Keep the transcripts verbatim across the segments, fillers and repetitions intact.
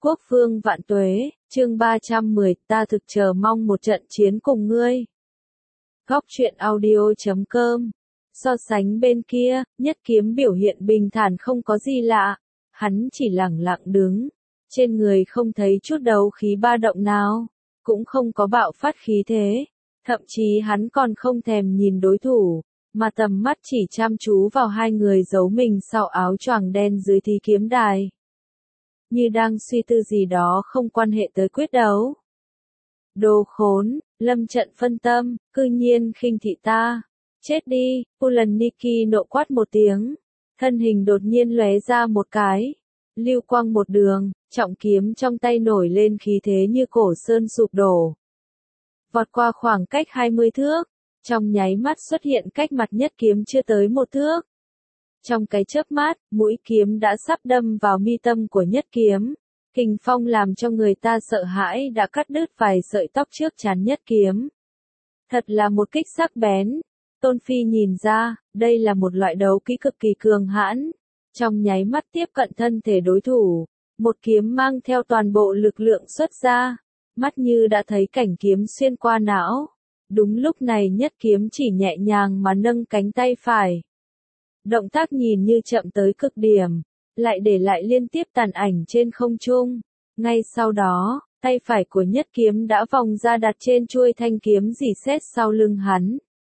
Quốc vương vạn tuế, chương ba trăm mười, ta thực chờ mong một trận chiến cùng ngươi. Góc truyện audio chấm com. So sánh bên kia, Nhất Kiếm biểu hiện bình thản không có gì lạ. Hắn chỉ lẳng lặng đứng. Trên người không thấy chút đấu khí ba động nào. Cũng không có bạo phát khí thế. Thậm chí hắn còn không thèm nhìn đối thủ. Mà tầm mắt chỉ chăm chú vào hai người giấu mình sau áo choàng đen dưới thí kiếm đài. Như đang suy tư gì đó không quan hệ tới quyết đấu. Đồ khốn, lâm trận phân tâm, cư nhiên khinh thị ta. Chết đi, Pulanniki nộ quát một tiếng. Thân hình đột nhiên lóe ra một cái. Lưu quang một đường, trọng kiếm trong tay nổi lên khí thế như cổ sơn sụp đổ. Vọt qua khoảng cách hai mươi thước. Trong nháy mắt xuất hiện cách mặt Nhất Kiếm chưa tới một thước. Trong cái chớp mắt, mũi kiếm đã sắp đâm vào mi tâm của Nhất Kiếm. Kình phong làm cho người ta sợ hãi đã cắt đứt vài sợi tóc trước trán Nhất Kiếm. Thật là một kích sắc bén. Tôn Phi nhìn ra, đây là một loại đấu kỹ cực kỳ cường hãn. Trong nháy mắt tiếp cận thân thể đối thủ, một kiếm mang theo toàn bộ lực lượng xuất ra. Mắt như đã thấy cảnh kiếm xuyên qua não. Đúng lúc này Nhất Kiếm chỉ nhẹ nhàng mà nâng cánh tay phải. Động tác nhìn như chậm tới cực điểm, lại để lại liên tiếp tàn ảnh trên không trung. Ngay sau đó, tay phải của Nhất Kiếm đã vòng ra đặt trên chuôi thanh kiếm rỉ sét sau lưng hắn.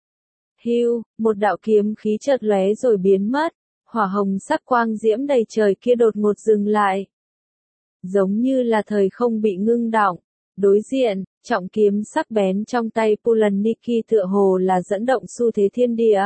Hưu, một đạo kiếm khí chợt lóe rồi biến mất, hỏa hồng sắc quang diễm đầy trời kia đột ngột dừng lại. Giống như là thời không bị ngưng đọng, đối diện, trọng kiếm sắc bén trong tay Pulanniki tựa hồ là dẫn động xu thế thiên địa.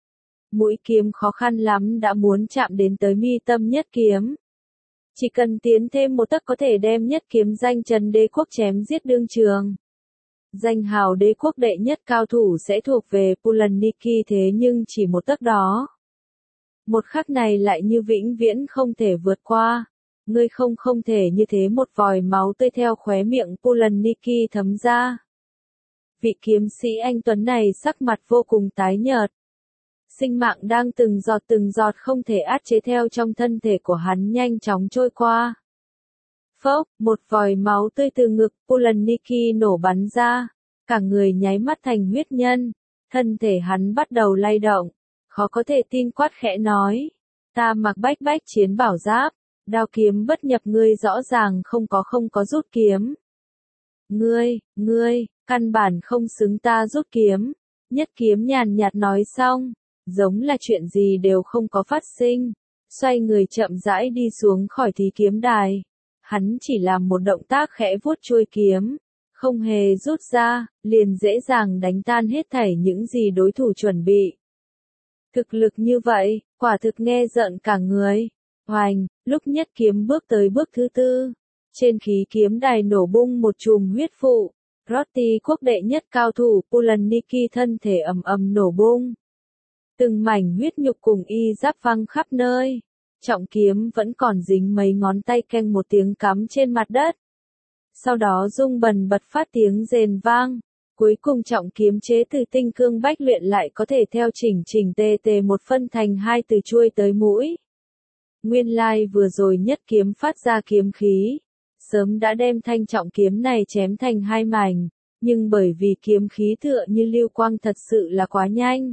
Mũi kiếm khó khăn lắm đã muốn chạm đến tới mi tâm Nhất Kiếm. Chỉ cần tiến thêm một tấc có thể đem Nhất Kiếm danh Trần Đế Quốc chém giết đương trường. Danh hào đế quốc đệ nhất cao thủ sẽ thuộc về Pulanniki thế nhưng chỉ một tấc đó. Một khắc này lại như vĩnh viễn không thể vượt qua. Ngươi không không thể như thế. Một vòi máu tươi theo khóe miệng Pulanniki thấm ra. Vị kiếm sĩ anh tuấn này sắc mặt vô cùng tái nhợt. Sinh mạng đang từng giọt từng giọt không thể át chế theo trong thân thể của hắn nhanh chóng trôi qua. Phốc, một vòi máu tươi từ ngực Pulanniki nổ bắn ra, cả người nháy mắt thành huyết nhân, thân thể hắn bắt đầu lay động, khó có thể tin quát khẽ nói, ta mặc bách bách chiến bảo giáp, đao kiếm bất nhập ngươi rõ ràng không có không có rút kiếm. Ngươi, ngươi, căn bản không xứng ta rút kiếm, Nhất Kiếm nhàn nhạt nói xong. Giống là chuyện gì đều không có phát sinh, xoay người chậm rãi đi xuống khỏi thí kiếm đài. Hắn chỉ làm một động tác khẽ vuốt chuôi kiếm, không hề rút ra, liền dễ dàng đánh tan hết thảy những gì đối thủ chuẩn bị. Thực lực như vậy, quả thực nghe giận cả người. Hoành, lúc Nhất Kiếm bước tới bước thứ tư, trên khí kiếm đài nổ bung một chùm huyết vụ. Rotti quốc đệ nhất cao thủ Pulanniki thân thể ầm ầm nổ bung. Từng mảnh huyết nhục cùng y giáp văng khắp nơi. Trọng kiếm vẫn còn dính mấy ngón tay keng một tiếng cắm trên mặt đất. Sau đó rung bần bật phát tiếng rền vang. Cuối cùng trọng kiếm chế từ tinh cương bách luyện lại có thể theo chỉnh chỉnh tề tề một phân thành hai từ chuôi tới mũi. Nguyên lai vừa rồi Nhất Kiếm phát ra kiếm khí. Sớm đã đem thanh trọng kiếm này chém thành hai mảnh. Nhưng bởi vì kiếm khí tựa như lưu quang thật sự là quá nhanh.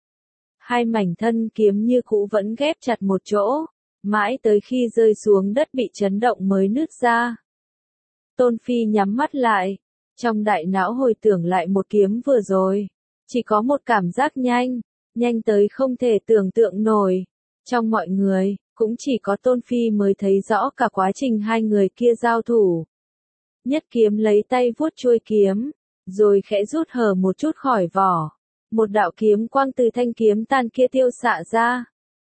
Hai mảnh thân kiếm như cũ vẫn ghép chặt một chỗ, mãi tới khi rơi xuống đất bị chấn động mới nứt ra. Tôn Phi nhắm mắt lại, trong đại não hồi tưởng lại một kiếm vừa rồi, chỉ có một cảm giác nhanh, nhanh tới không thể tưởng tượng nổi. Trong mọi người, cũng chỉ có Tôn Phi mới thấy rõ cả quá trình hai người kia giao thủ. Nhất Kiếm lấy tay vuốt chuôi kiếm, rồi khẽ rút hở một chút khỏi vỏ. Một đạo kiếm quang từ thanh kiếm tàn kia tiêu xạ ra.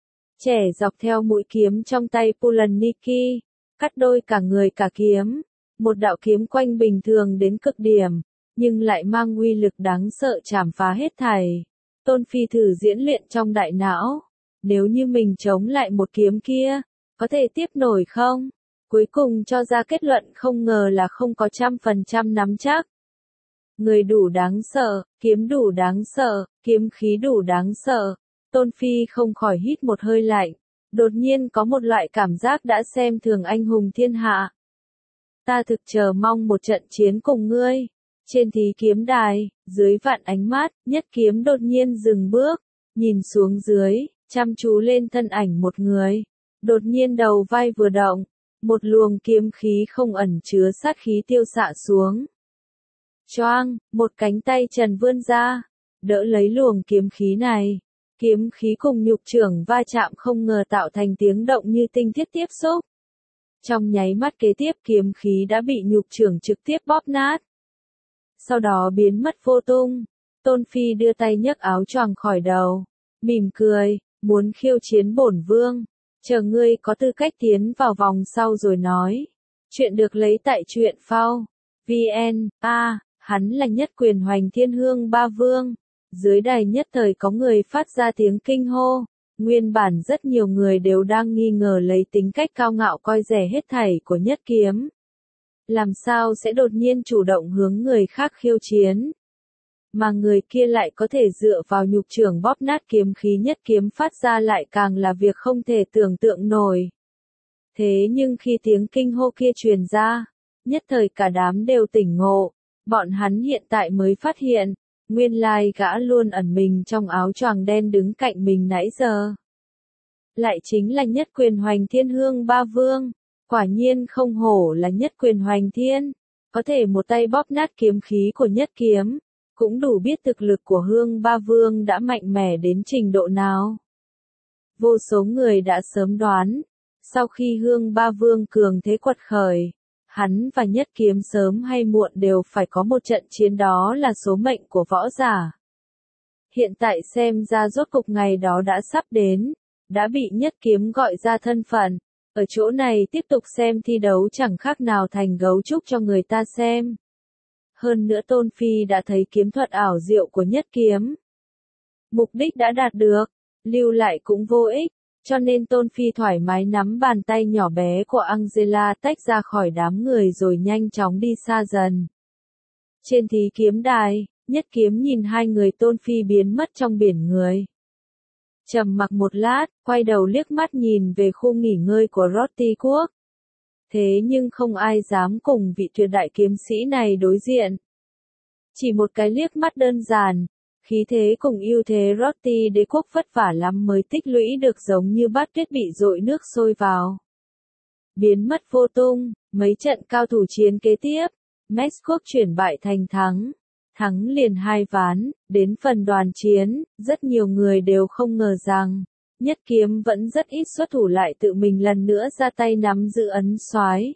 Trẻ dọc theo mũi kiếm trong tay Pulanniki, cắt đôi cả người cả kiếm. Một đạo kiếm quanh bình thường đến cực điểm, nhưng lại mang uy lực đáng sợ chảm phá hết thảy. Tôn Phi thử diễn luyện trong đại não. Nếu như mình chống lại một kiếm kia, có thể tiếp nổi không? Cuối cùng cho ra kết luận không ngờ là không có trăm phần trăm nắm chắc. Người đủ đáng sợ, kiếm đủ đáng sợ, kiếm khí đủ đáng sợ. Tôn Phi không khỏi hít một hơi lạnh. Đột nhiên có một loại cảm giác đã xem thường anh hùng thiên hạ. ta thực chờ mong một trận chiến cùng ngươi. Trên thí kiếm đài, dưới vạn ánh mắt, Nhất Kiếm đột nhiên dừng bước, nhìn xuống dưới, chăm chú lên thân ảnh một người. Đột nhiên đầu vai vừa động, một luồng kiếm khí không ẩn chứa sát khí tiêu xạ xuống. Choang, một cánh tay trần vươn ra, đỡ lấy luồng kiếm khí này. Kiếm khí cùng nhục trưởng va chạm không ngờ tạo thành tiếng động như tinh thiết tiếp xúc. Trong nháy mắt kế tiếp kiếm khí đã bị nhục trưởng trực tiếp bóp nát. Sau đó biến mất vô tung. Tôn Phi đưa tay nhấc áo choàng khỏi đầu, mỉm cười, muốn khiêu chiến bổn vương. Chờ ngươi có tư cách tiến vào vòng sau rồi nói. Chuyện được lấy tại truyện phao. vê en, a, hắn là Nhất Quyền Hoành Thiên Hương Ba Vương. Dưới đài nhất thời có người phát ra tiếng kinh hô. Nguyên bản rất nhiều người đều đang nghi ngờ lấy tính cách cao ngạo coi rẻ hết thảy của Nhất Kiếm. Làm sao sẽ đột nhiên chủ động hướng người khác khiêu chiến? Mà người kia lại có thể dựa vào nhục trưởng bóp nát kiếm khí Nhất Kiếm phát ra lại càng là việc không thể tưởng tượng nổi. Thế nhưng khi tiếng kinh hô kia truyền ra, nhất thời cả đám đều tỉnh ngộ. Bọn hắn hiện tại mới phát hiện, nguyên lai gã luôn ẩn mình trong áo choàng đen đứng cạnh mình nãy giờ. Lại chính là Nhất Quyền Hoành Thiên Hương Ba Vương. Quả nhiên không hổ là Nhất Quyền Hoành Thiên. Có thể một tay bóp nát kiếm khí của Nhất Kiếm. Cũng đủ biết thực lực của Hương Ba Vương đã mạnh mẽ đến trình độ nào. Vô số người đã sớm đoán. Sau khi Hương Ba Vương cường thế quật khởi, hắn và Nhất Kiếm sớm hay muộn đều phải có một trận chiến, đó là số mệnh của võ giả. Hiện tại xem ra rốt cục ngày đó đã sắp đến, đã bị Nhất Kiếm gọi ra thân phận, ở chỗ này tiếp tục xem thi đấu chẳng khác nào thành gấu trúc cho người ta xem. Hơn nữa Tôn Phi đã thấy kiếm thuật ảo diệu của Nhất Kiếm. Mục đích đã đạt được, lưu lại cũng vô ích. Cho nên Tôn Phi thoải mái nắm bàn tay nhỏ bé của Angela tách ra khỏi đám người rồi nhanh chóng đi xa dần. Trên thí kiếm đài, Nhất Kiếm nhìn hai người Tôn Phi biến mất trong biển người. Trầm mặc một lát, quay đầu liếc mắt nhìn về khu nghỉ ngơi của Rotti Quốc. Thế nhưng không ai dám cùng vị tuyệt đại kiếm sĩ này đối diện. Chỉ một cái liếc mắt đơn giản. Khí thế cùng ưu thế Rotti đế quốc vất vả lắm mới tích lũy được giống như bát tuyết bị dội nước sôi vào. Biến mất vô tung, mấy trận cao thủ chiến kế tiếp, Mex quốc chuyển bại thành thắng. Thắng liền hai ván, đến phần đoàn chiến, rất nhiều người đều không ngờ rằng, Nhất Kiếm vẫn rất ít xuất thủ lại tự mình lần nữa ra tay nắm giữ ấn soái.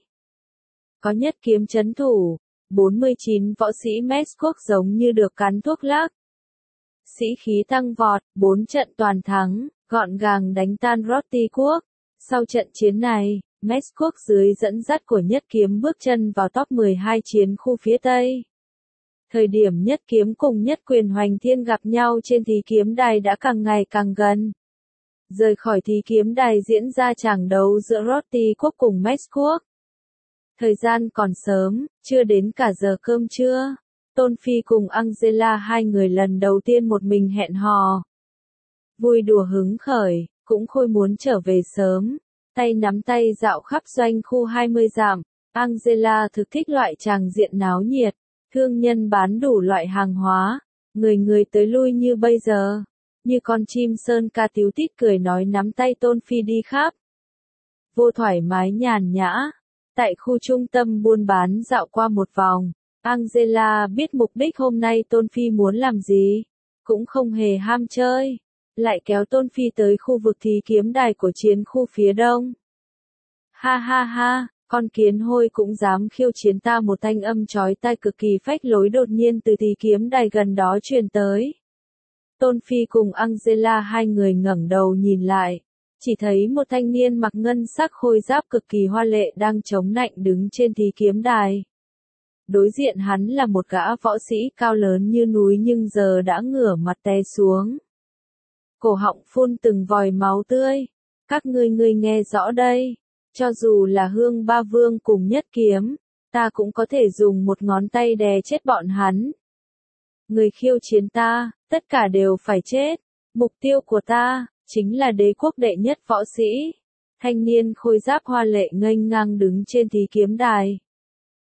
Có Nhất Kiếm chấn thủ, bốn mươi chín võ sĩ Mex quốc giống như được cắn thuốc lắc. Sĩ khí tăng vọt, bốn trận toàn thắng, gọn gàng đánh tan Rotti quốc. Sau trận chiến này, Mex quốc dưới dẫn dắt của Nhất Kiếm bước chân vào top mười hai chiến khu phía Tây. Thời điểm Nhất Kiếm cùng Nhất Quyền Hoành Thiên gặp nhau trên thí kiếm đài đã càng ngày càng gần. Rời khỏi thí kiếm đài diễn ra tràng đấu giữa Rotti quốc cùng Mex quốc. Thời gian còn sớm, chưa đến cả giờ cơm trưa. Tôn Phi cùng Angela hai người lần đầu tiên một mình hẹn hò. Vui đùa hứng khởi, cũng khôi muốn trở về sớm. Tay nắm tay dạo khắp doanh khu hai mươi dặm. Angela thực thích loại tràng diện náo nhiệt. Thương nhân bán đủ loại hàng hóa. Người người tới lui như bây giờ. Như con chim sơn ca tíu tít cười nói nắm tay Tôn Phi đi khắp. Vô thoải mái nhàn nhã. Tại khu trung tâm buôn bán dạo qua một vòng. Angela biết mục đích hôm nay Tôn Phi muốn làm gì, cũng không hề ham chơi, lại kéo Tôn Phi tới khu vực thí kiếm đài của chiến khu phía đông. Ha ha ha, con kiến hôi cũng dám khiêu chiến ta, một thanh âm chói tai cực kỳ phách lối đột nhiên từ thí kiếm đài gần đó truyền tới. Tôn Phi cùng Angela hai người ngẩng đầu nhìn lại, chỉ thấy một thanh niên mặc ngân sắc khôi giáp cực kỳ hoa lệ đang chống nạnh đứng trên thí kiếm đài. Đối diện hắn là một gã võ sĩ cao lớn như núi nhưng giờ đã ngửa mặt té xuống. Cổ họng phun từng vòi máu tươi. Các ngươi ngươi nghe rõ đây. Cho dù là Hương Ba Vương cùng Nhất Kiếm, ta cũng có thể dùng một ngón tay đè chết bọn hắn. Người khiêu chiến ta, tất cả đều phải chết. Mục tiêu của ta, chính là đế quốc đệ nhất võ sĩ. Thanh niên khôi giáp hoa lệ nghênh ngang đứng trên thí kiếm đài.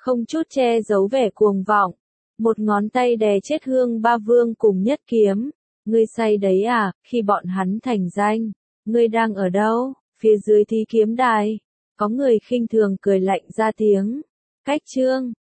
không chút che giấu vẻ cuồng vọng. Một ngón tay đè chết Hương Ba Vương cùng Nhất Kiếm. Ngươi say đấy à, khi bọn hắn thành danh. Ngươi đang ở đâu? Phía dưới Thí Kiếm Đài. Có người khinh thường cười lạnh ra tiếng. Cách chương.